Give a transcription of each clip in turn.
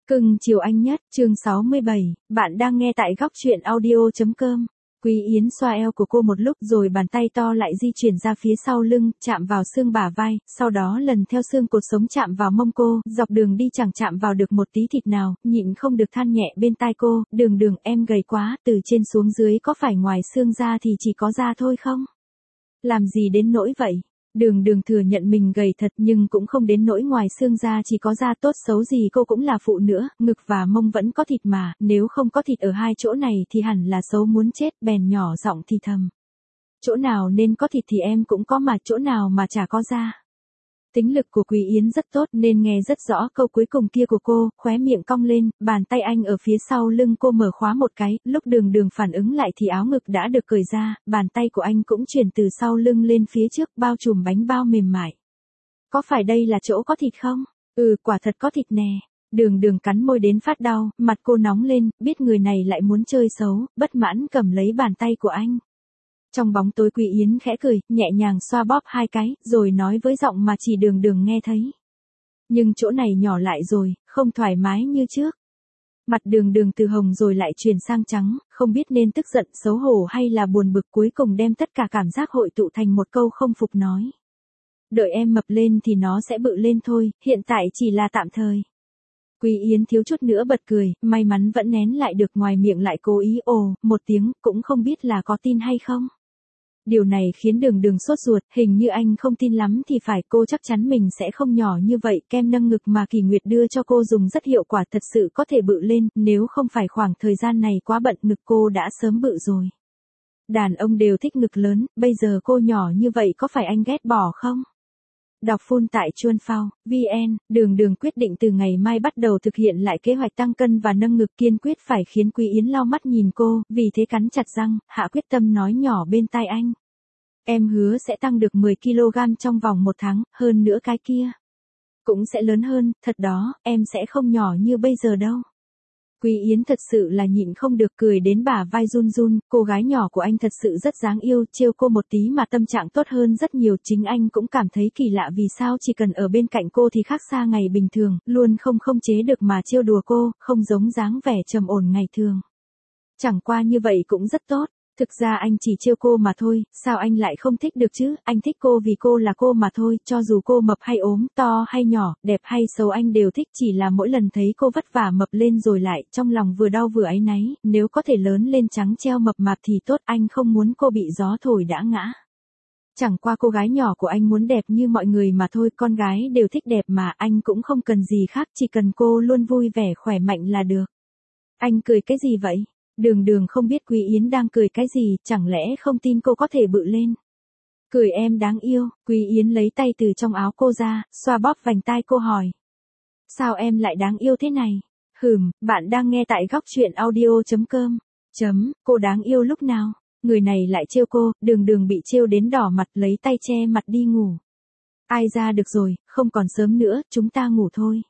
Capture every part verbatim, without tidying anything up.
Cưng chiều anh nhất, chương sáu mươi bảy, bạn đang nghe tại góc truyện audio.com. Quý Yến xoa eo của cô một lúc rồi bàn tay to lại di chuyển ra phía sau lưng, chạm vào xương bả vai, sau đó lần theo xương cột sống chạm vào mông cô, dọc đường đi chẳng chạm vào được một tí thịt nào, nhịn không được than nhẹ bên tai cô, đường đường em gầy quá, từ trên xuống dưới có phải ngoài xương ra thì chỉ có da thôi không? Làm gì đến nỗi vậy? Đường đường thừa nhận mình gầy thật nhưng cũng không đến nỗi ngoài xương ra chỉ có da, tốt xấu gì cô cũng là phụ nữa, ngực và mông vẫn có thịt mà, nếu không có thịt ở hai chỗ này thì hẳn là xấu muốn chết, bèn nhỏ giọng thì thầm. Chỗ nào nên có thịt thì em cũng có mà chỗ nào mà chả có da. Tính lực của Quý Yến rất tốt nên nghe rất rõ câu cuối cùng kia của cô, khóe miệng cong lên, bàn tay anh ở phía sau lưng cô mở khóa một cái, lúc đường đường phản ứng lại thì áo ngực đã được cởi ra, bàn tay của anh cũng chuyển từ sau lưng lên phía trước, bao trùm bánh bao mềm mại. Có phải đây là chỗ có thịt không? Ừ, quả thật có thịt nè. Đường đường cắn môi đến phát đau, mặt cô nóng lên, biết người này lại muốn chơi xấu, bất mãn cầm lấy bàn tay của anh. Trong bóng tối Quý Yến khẽ cười, nhẹ nhàng xoa bóp hai cái, rồi nói với giọng mà chỉ đường đường nghe thấy. Nhưng chỗ này nhỏ lại rồi, không thoải mái như trước. Mặt đường đường từ hồng rồi lại chuyển sang trắng, không biết nên tức giận, xấu hổ hay là buồn bực, cuối cùng đem tất cả cảm giác hội tụ thành một câu không phục nói. Đợi em mập lên thì nó sẽ bự lên thôi, hiện tại chỉ là tạm thời. Quý Yến thiếu chút nữa bật cười, may mắn vẫn nén lại được, ngoài miệng lại cố ý ồ, một tiếng, cũng không biết là có tin hay không. Điều này khiến đường đường sốt ruột, hình như anh không tin lắm thì phải, cô chắc chắn mình sẽ không nhỏ như vậy, kem nâng ngực mà Kỳ Nguyệt đưa cho cô dùng rất hiệu quả, thật sự có thể bự lên, nếu không phải khoảng thời gian này quá bận ngực cô đã sớm bự rồi. Đàn ông đều thích ngực lớn, bây giờ cô nhỏ như vậy có phải anh ghét bỏ không? Đọc full tại chuan phao chấm vn, đường đường quyết định từ ngày mai bắt đầu thực hiện lại kế hoạch tăng cân và nâng ngực, kiên quyết phải khiến Quý Yến lau mắt nhìn cô, vì thế cắn chặt răng, hạ quyết tâm nói nhỏ bên tai anh. Em hứa sẽ tăng được mười ki lô gam trong vòng một tháng, hơn nữa cái kia cũng sẽ lớn hơn, thật đó, em sẽ không nhỏ như bây giờ đâu. Quý Yến thật sự là nhịn không được, cười đến bả vai run run, cô gái nhỏ của anh thật sự rất đáng yêu, trêu cô một tí mà tâm trạng tốt hơn rất nhiều, chính anh cũng cảm thấy kỳ lạ vì sao chỉ cần ở bên cạnh cô thì khác xa ngày bình thường, luôn không không chế được mà trêu đùa cô, không giống dáng vẻ trầm ổn ngày thường. Chẳng qua như vậy cũng rất tốt. Thực ra anh chỉ trêu cô mà thôi, sao anh lại không thích được chứ, anh thích cô vì cô là cô mà thôi, cho dù cô mập hay ốm, to hay nhỏ, đẹp hay xấu anh đều thích, chỉ là mỗi lần thấy cô vất vả mập lên rồi lại, trong lòng vừa đau vừa áy náy, nếu có thể lớn lên trắng treo mập mạp thì tốt, anh không muốn cô bị gió thổi đã ngã. Chẳng qua cô gái nhỏ của anh muốn đẹp như mọi người mà thôi, con gái đều thích đẹp mà, anh cũng không cần gì khác, chỉ cần cô luôn vui vẻ khỏe mạnh là được. Anh cười cái gì vậy? Đường đường không biết Quý Yến đang cười cái gì, chẳng lẽ không tin cô có thể bự lên. Cười em đáng yêu, Quý Yến lấy tay từ trong áo cô ra, xoa bóp vành tai cô hỏi. Sao em lại đáng yêu thế này? Hừm, bạn đang nghe tại góc truyện audio.com. Chấm, cô đáng yêu lúc nào? Người này lại trêu cô, đường đường bị trêu đến đỏ mặt, lấy tay che mặt đi ngủ. Ai ra được rồi, không còn sớm nữa, chúng ta ngủ thôi.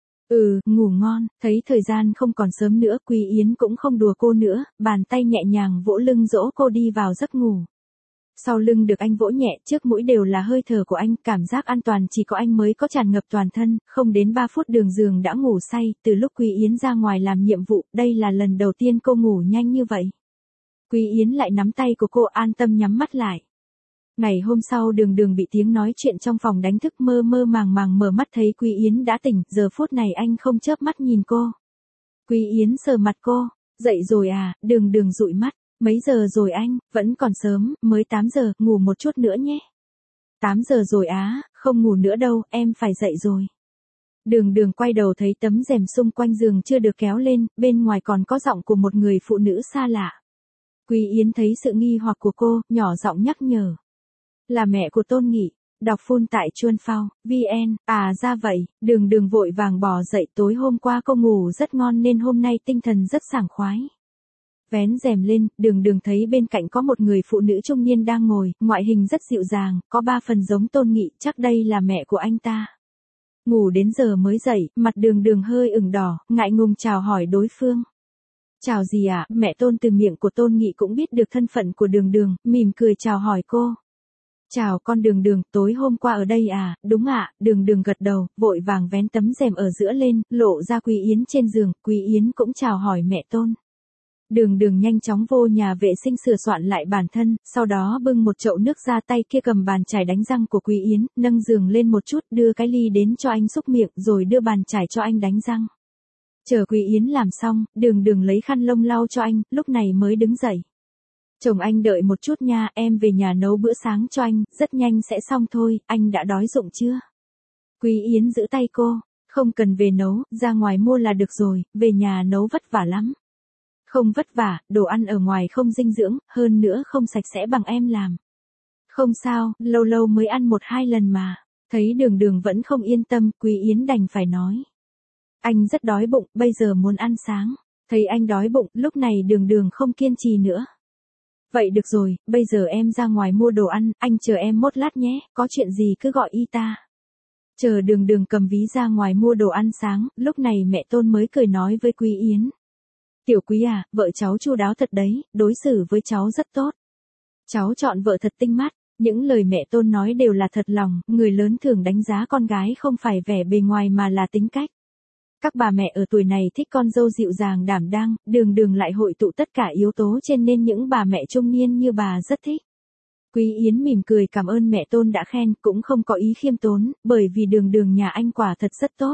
Ừ, ngủ ngon, thấy thời gian không còn sớm nữa, Quý Yến cũng không đùa cô nữa, bàn tay nhẹ nhàng vỗ lưng dỗ cô đi vào giấc ngủ. Sau lưng được anh vỗ nhẹ, trước mũi đều là hơi thở của anh, cảm giác an toàn chỉ có anh mới có, tràn ngập toàn thân, không đến ba phút đường giường đã ngủ say, từ lúc Quý Yến ra ngoài làm nhiệm vụ, đây là lần đầu tiên cô ngủ nhanh như vậy. Quý Yến lại nắm tay của cô, an tâm nhắm mắt lại. Ngày hôm sau đường đường bị tiếng nói chuyện trong phòng đánh thức, mơ mơ màng màng mở mắt thấy Quý Yến đã tỉnh, giờ phút này anh không chớp mắt nhìn cô. Quý Yến sờ mặt cô, dậy rồi à, đường đường dụi mắt, mấy giờ rồi anh, vẫn còn sớm, mới tám giờ, ngủ một chút nữa nhé. tám giờ rồi á, không ngủ nữa đâu, em phải dậy rồi. Đường đường quay đầu thấy tấm rèm xung quanh giường chưa được kéo lên, bên ngoài còn có giọng của một người phụ nữ xa lạ. Quý Yến thấy sự nghi hoặc của cô, nhỏ giọng nhắc nhở. Là mẹ của Tôn Nghị. Đọc full tại chuan phao chấm vn, à ra vậy, đường đường vội vàng bò dậy, tối hôm qua cô ngủ rất ngon nên hôm nay tinh thần rất sảng khoái. Vén rèm lên, đường đường thấy bên cạnh có một người phụ nữ trung niên đang ngồi, ngoại hình rất dịu dàng, có ba phần giống Tôn Nghị, chắc đây là mẹ của anh ta. Ngủ đến giờ mới dậy, mặt đường đường hơi ửng đỏ, ngại ngùng chào hỏi đối phương. Chào gì ạ, à? Mẹ Tôn, từ miệng của Tôn Nghị cũng biết được thân phận của đường đường, mỉm cười chào hỏi cô. Chào con Đường Đường, tối hôm qua ở đây à, đúng ạ, Đường Đường gật đầu, vội vàng vén tấm rèm ở giữa lên, lộ ra Quý Yến trên giường, Quý Yến cũng chào hỏi mẹ Tôn. Đường Đường nhanh chóng vô nhà vệ sinh sửa soạn lại bản thân, sau đó bưng một chậu nước ra, tay kia cầm bàn chải đánh răng của Quý Yến, nâng giường lên một chút, đưa cái ly đến cho anh xúc miệng, rồi đưa bàn chải cho anh đánh răng. Chờ Quý Yến làm xong, Đường Đường lấy khăn lông lau cho anh, lúc này mới đứng dậy. Chồng anh đợi một chút nha, em về nhà nấu bữa sáng cho anh, rất nhanh sẽ xong thôi, anh đã đói bụng chưa? Quý Yến giữ tay cô, không cần về nấu, ra ngoài mua là được rồi, về nhà nấu vất vả lắm. Không vất vả, đồ ăn ở ngoài không dinh dưỡng, hơn nữa không sạch sẽ bằng em làm. Không sao, lâu lâu mới ăn một hai lần mà. Thấy Đường Đường vẫn không yên tâm, Quý Yến đành phải nói. Anh rất đói bụng, bây giờ muốn ăn sáng. Thấy anh đói bụng, lúc này Đường Đường không kiên trì nữa. Vậy được rồi, bây giờ em ra ngoài mua đồ ăn, anh chờ em một lát nhé, có chuyện gì cứ gọi y ta. Chờ Đường Đường cầm ví ra ngoài mua đồ ăn sáng, lúc này mẹ Tôn mới cười nói với Quý Yến. Tiểu Quý à, vợ cháu chu đáo thật đấy, đối xử với cháu rất tốt. Cháu chọn vợ thật tinh mắt, những lời mẹ Tôn nói đều là thật lòng, người lớn thường đánh giá con gái không phải vẻ bề ngoài mà là tính cách. Các bà mẹ ở tuổi này thích con dâu dịu dàng đảm đang, Đường Đường lại hội tụ tất cả yếu tố trên nên những bà mẹ trung niên như bà rất thích. Quý Yến mỉm cười cảm ơn mẹ Tôn đã khen, cũng không có ý khiêm tốn, bởi vì Đường Đường nhà anh quả thật rất tốt.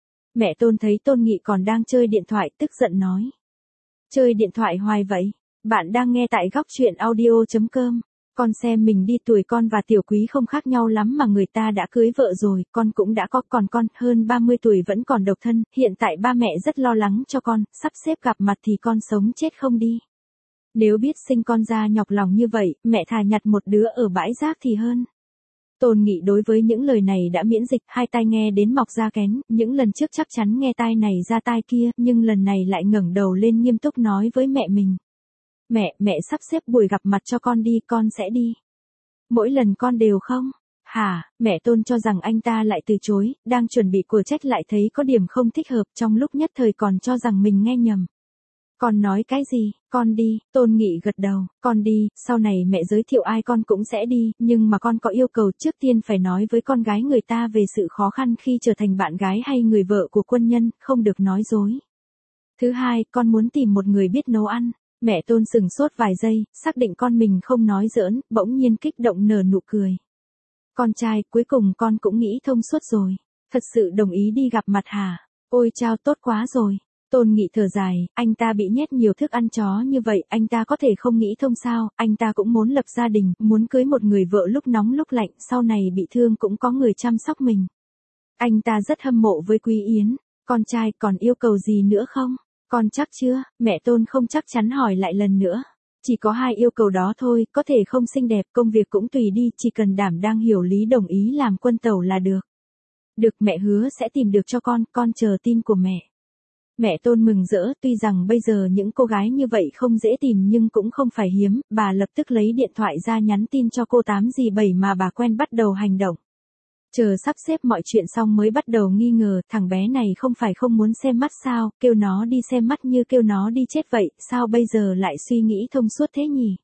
Mẹ Tôn thấy Tôn Nghị còn đang chơi điện thoại, tức giận nói. Chơi điện thoại hoài vậy? Bạn đang nghe tại góc truyện audio chấm com. Con xem mình đi, tuổi con và Tiểu Quý không khác nhau lắm mà người ta đã cưới vợ rồi, con cũng đã có, còn con hơn ba mươi tuổi vẫn còn độc thân, hiện tại ba mẹ rất lo lắng cho con, sắp xếp gặp mặt thì con sống chết không đi. Nếu biết sinh con ra nhọc lòng như vậy, mẹ thà nhặt một đứa ở bãi rác thì hơn. Tôn Nghị đối với những lời này đã miễn dịch, hai tai nghe đến mọc da kén, những lần trước chắc chắn nghe tai này ra tai kia, nhưng lần này lại ngẩng đầu lên nghiêm túc nói với mẹ mình. Mẹ, mẹ sắp xếp buổi gặp mặt cho con đi, con sẽ đi. Mỗi lần con đều không? Hả, mẹ Tôn cho rằng anh ta lại từ chối, đang chuẩn bị của trách lại thấy có điểm không thích hợp, trong lúc nhất thời còn cho rằng mình nghe nhầm. Con nói cái gì, con đi, Tôn Nghị gật đầu, con đi, sau này mẹ giới thiệu ai con cũng sẽ đi, nhưng mà con có yêu cầu trước tiên phải nói với con gái người ta về sự khó khăn khi trở thành bạn gái hay người vợ của quân nhân, không được nói dối. Thứ hai, con muốn tìm một người biết nấu ăn. Mẹ Tôn sừng sốt vài giây, xác định con mình không nói giỡn, bỗng nhiên kích động nở nụ cười. Con trai, cuối cùng con cũng nghĩ thông suốt rồi. Thật sự đồng ý đi gặp mặt hả? Ôi chao, tốt quá rồi. Tôn Nghị thở dài, anh ta bị nhét nhiều thức ăn chó như vậy, anh ta có thể không nghĩ thông sao, anh ta cũng muốn lập gia đình, muốn cưới một người vợ lúc nóng lúc lạnh, sau này bị thương cũng có người chăm sóc mình. Anh ta rất hâm mộ với Quý Yến. Con trai còn yêu cầu gì nữa không? Con chắc chưa? Mẹ Tôn không chắc chắn hỏi lại lần nữa. Chỉ có hai yêu cầu đó thôi, có thể không xinh đẹp, công việc cũng tùy đi, chỉ cần đảm đang hiểu lý đồng ý làm quân tẩu là được. Được, mẹ hứa sẽ tìm được cho con, con chờ tin của mẹ. Mẹ Tôn mừng rỡ, tuy rằng bây giờ những cô gái như vậy không dễ tìm nhưng cũng không phải hiếm, bà lập tức lấy điện thoại ra nhắn tin cho cô tám gì bảy mà bà quen bắt đầu hành động. Chờ sắp xếp mọi chuyện xong mới bắt đầu nghi ngờ, thằng bé này không phải không muốn xem mắt sao, kêu nó đi xem mắt như kêu nó đi chết vậy, sao bây giờ lại suy nghĩ thông suốt thế nhỉ?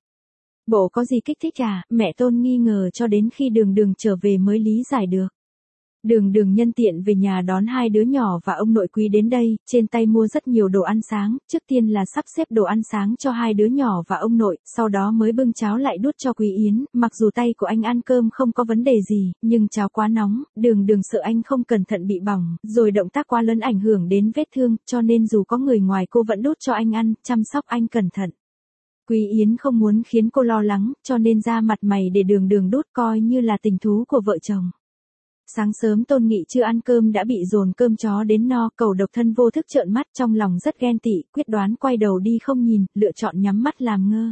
Bộ có gì kích thích à, mẹ Tôn nghi ngờ cho đến khi Đường Đường trở về mới lý giải được. Đường Đường nhân tiện về nhà đón hai đứa nhỏ và ông nội Quý đến đây, trên tay mua rất nhiều đồ ăn sáng, trước tiên là sắp xếp đồ ăn sáng cho hai đứa nhỏ và ông nội, sau đó mới bưng cháo lại đút cho Quý Yến, mặc dù tay của anh ăn cơm không có vấn đề gì, nhưng cháo quá nóng, Đường Đường sợ anh không cẩn thận bị bỏng, rồi động tác quá lớn ảnh hưởng đến vết thương, cho nên dù có người ngoài cô vẫn đút cho anh ăn, chăm sóc anh cẩn thận. Quý Yến không muốn khiến cô lo lắng, cho nên ra mặt mày để Đường Đường đút coi như là tình thú của vợ chồng. Sáng sớm Tôn Nghị chưa ăn cơm đã bị dồn cơm chó đến no, cẩu độc thân vô thức trợn mắt trong lòng rất ghen tị, quyết đoán quay đầu đi không nhìn, lựa chọn nhắm mắt làm ngơ.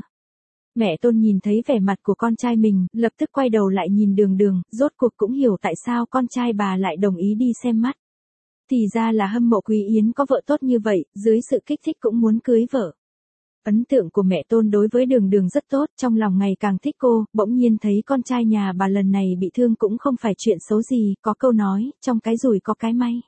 Mẹ Tôn nhìn thấy vẻ mặt của con trai mình, lập tức quay đầu lại nhìn Đường Đường, rốt cuộc cũng hiểu tại sao con trai bà lại đồng ý đi xem mắt. Thì ra là hâm mộ Quý Yến có vợ tốt như vậy, dưới sự kích thích cũng muốn cưới vợ. Ấn tượng của mẹ Tôn đối với Đường Đường rất tốt, trong lòng ngày càng thích cô, bỗng nhiên thấy con trai nhà bà lần này bị thương cũng không phải chuyện xấu gì, có câu nói, trong cái rủi có cái may.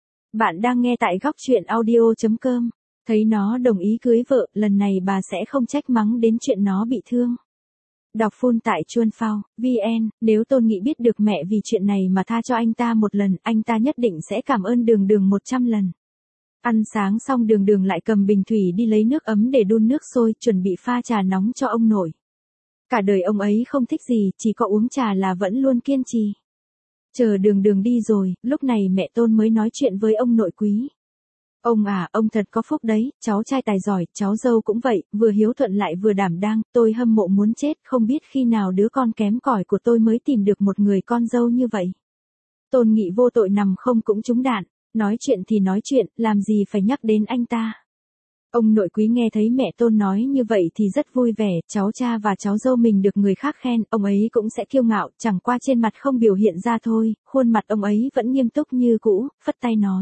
Bạn đang nghe tại góc truyện audio chấm com, thấy nó đồng ý cưới vợ, lần này bà sẽ không trách mắng đến chuyện nó bị thương. Đọc full tại chuan phao, vn, nếu Tôn Nghị biết được mẹ vì chuyện này mà tha cho anh ta một lần, anh ta nhất định sẽ cảm ơn Đường Đường một trăm lần. Ăn sáng xong Đường Đường lại cầm bình thủy đi lấy nước ấm để đun nước sôi, chuẩn bị pha trà nóng cho ông nội. Cả đời ông ấy không thích gì, chỉ có uống trà là vẫn luôn kiên trì. Chờ Đường Đường đi rồi, lúc này mẹ Tôn mới nói chuyện với ông nội quý. Ông à, ông thật có phúc đấy, cháu trai tài giỏi, cháu dâu cũng vậy, vừa hiếu thuận lại vừa đảm đang, tôi hâm mộ muốn chết, không biết khi nào đứa con kém cỏi của tôi mới tìm được một người con dâu như vậy. Tôn Nghị vô tội nằm không cũng trúng đạn, nói chuyện thì nói chuyện, làm gì phải nhắc đến anh ta. Ông nội quý nghe thấy mẹ Tôn nói như vậy thì rất vui vẻ, cháu cha và cháu dâu mình được người khác khen, ông ấy cũng sẽ kiêu ngạo, chẳng qua trên mặt không biểu hiện ra thôi, khuôn mặt ông ấy vẫn nghiêm túc như cũ, phất tay nói.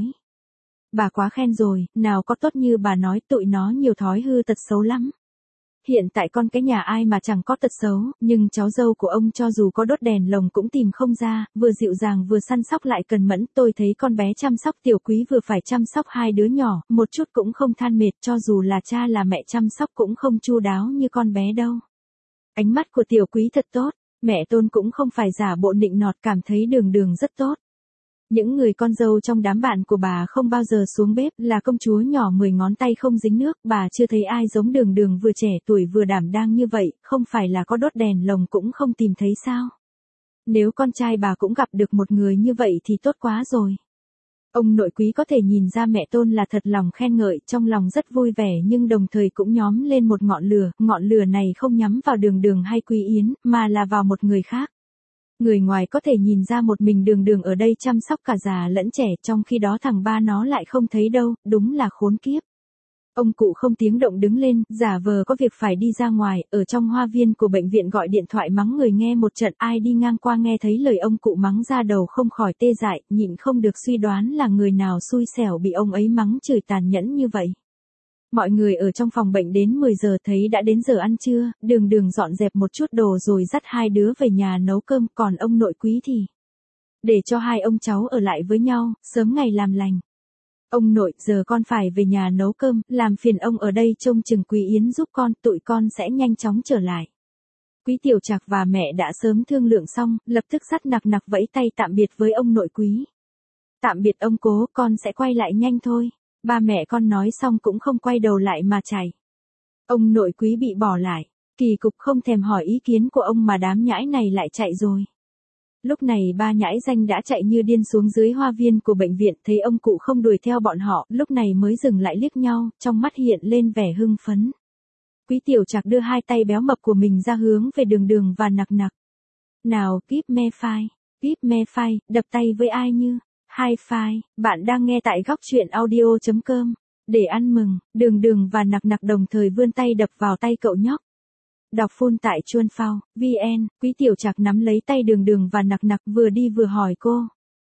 Bà quá khen rồi, nào có tốt như bà nói, tụi nó nhiều thói hư tật xấu lắm. Hiện tại con cái nhà ai mà chẳng có tật xấu, nhưng cháu dâu của ông cho dù có đốt đèn lồng cũng tìm không ra, vừa dịu dàng vừa săn sóc lại cần mẫn, tôi thấy con bé chăm sóc Tiểu Quý vừa phải chăm sóc hai đứa nhỏ, một chút cũng không than mệt, cho dù là cha là mẹ chăm sóc cũng không chu đáo như con bé đâu. Ánh mắt của Tiểu Quý thật tốt, mẹ Tôn cũng không phải giả bộ nịnh nọt, cảm thấy Đường Đường rất tốt. Những người con dâu trong đám bạn của bà không bao giờ xuống bếp, là công chúa nhỏ mười ngón tay không dính nước, bà chưa thấy ai giống Đường Đường vừa trẻ tuổi vừa đảm đang như vậy, không phải là có đốt đèn lồng cũng không tìm thấy sao. Nếu con trai bà cũng gặp được một người như vậy thì tốt quá rồi. Ông nội quý có thể nhìn ra mẹ Tôn là thật lòng khen ngợi, trong lòng rất vui vẻ nhưng đồng thời cũng nhóm lên một ngọn lửa, ngọn lửa này không nhắm vào Đường Đường hay Quý Yến, mà là vào một người khác. Người ngoài có thể nhìn ra một mình Đường Đường ở đây chăm sóc cả già lẫn trẻ, trong khi đó thằng ba nó lại không thấy đâu, đúng là khốn kiếp. Ông cụ không tiếng động đứng lên, giả vờ có việc phải đi ra ngoài, ở trong hoa viên của bệnh viện gọi điện thoại mắng người nghe một trận, ai đi ngang qua nghe thấy lời ông cụ mắng ra đầu không khỏi tê dại, nhịn không được suy đoán là người nào xui xẻo bị ông ấy mắng chửi tàn nhẫn như vậy. Mọi người ở trong phòng bệnh đến mười giờ thấy đã đến giờ ăn trưa, Đường Đường dọn dẹp một chút đồ rồi dắt hai đứa về nhà nấu cơm, còn ông nội quý thì để cho hai ông cháu ở lại với nhau, sớm ngày làm lành. Ông nội, giờ con phải về nhà nấu cơm, làm phiền ông ở đây trông chừng Quý Yến giúp con, tụi con sẽ nhanh chóng trở lại. Quý Tiểu Trạc và mẹ đã sớm thương lượng xong, lập tức dắt nặc nặc vẫy tay tạm biệt với ông nội quý. Tạm biệt ông cố, con sẽ quay lại nhanh thôi. Ba mẹ con nói xong cũng không quay đầu lại mà chạy. Ông nội quý bị bỏ lại, kỳ cục không thèm hỏi ý kiến của ông mà đám nhãi này lại chạy rồi. Lúc này ba nhãi danh đã chạy như điên xuống dưới hoa viên của bệnh viện, thấy ông cụ không đuổi theo bọn họ, lúc này mới dừng lại liếc nhau, trong mắt hiện lên vẻ hưng phấn. Quý Tiểu Trạc đưa hai tay béo mập của mình ra hướng về Đường Đường và nặc nặc. Nào, kíp me phai, kíp me phai, đập tay với ai như. Hi-Fi, bạn đang nghe tại góc truyện audio chấm com. Để ăn mừng, Đường Đường và nặc nặc đồng thời vươn tay đập vào tay cậu nhóc. Đọc full tại chuan phao, vn, Quý Tiểu Trạc nắm lấy tay Đường Đường và nặc nặc vừa đi vừa hỏi cô.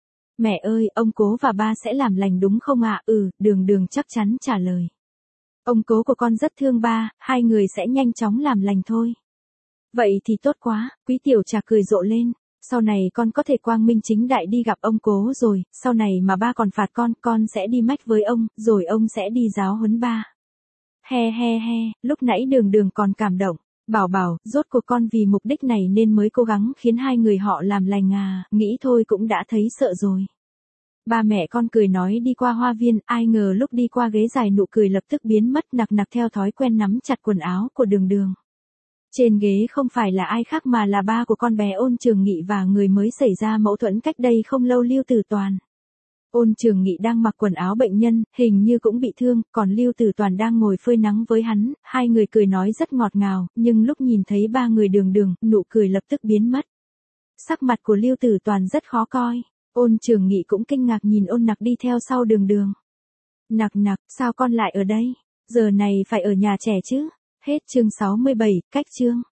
Mẹ ơi, ông cố và ba sẽ làm lành đúng không ạ? À? Ừ, Đường Đường chắc chắn trả lời. Ông cố của con rất thương ba, hai người sẽ nhanh chóng làm lành thôi. Vậy thì tốt quá, Quý Tiểu Trạc cười rộ lên. Sau này con có thể quang minh chính đại đi gặp ông cố rồi, sau này mà ba còn phạt con, con sẽ đi mách với ông, rồi ông sẽ đi giáo huấn ba. He he he, lúc nãy Đường Đường còn cảm động, bảo bảo, rốt cuộc con vì mục đích này nên mới cố gắng khiến hai người họ làm lành à, nghĩ thôi cũng đã thấy sợ rồi. Ba mẹ con cười nói đi qua hoa viên, ai ngờ lúc đi qua ghế dài nụ cười lập tức biến mất, nặc nặc theo thói quen nắm chặt quần áo của Đường Đường. Trên ghế không phải là ai khác mà là ba của con bé Ôn Trường Nghị và người mới xảy ra mâu thuẫn cách đây không lâu Lưu Tử Toàn. Ôn Trường Nghị đang mặc quần áo bệnh nhân, hình như cũng bị thương, còn Lưu Tử Toàn đang ngồi phơi nắng với hắn, hai người cười nói rất ngọt ngào, nhưng lúc nhìn thấy ba người Đường Đường, nụ cười lập tức biến mất. Sắc mặt của Lưu Tử Toàn rất khó coi, Ôn Trường Nghị cũng kinh ngạc nhìn Ôn Nặc đi theo sau Đường Đường. Nặc nặc, sao con lại ở đây? Giờ này phải ở nhà trẻ chứ? Hết chương sáu mươi bảy, cách chương.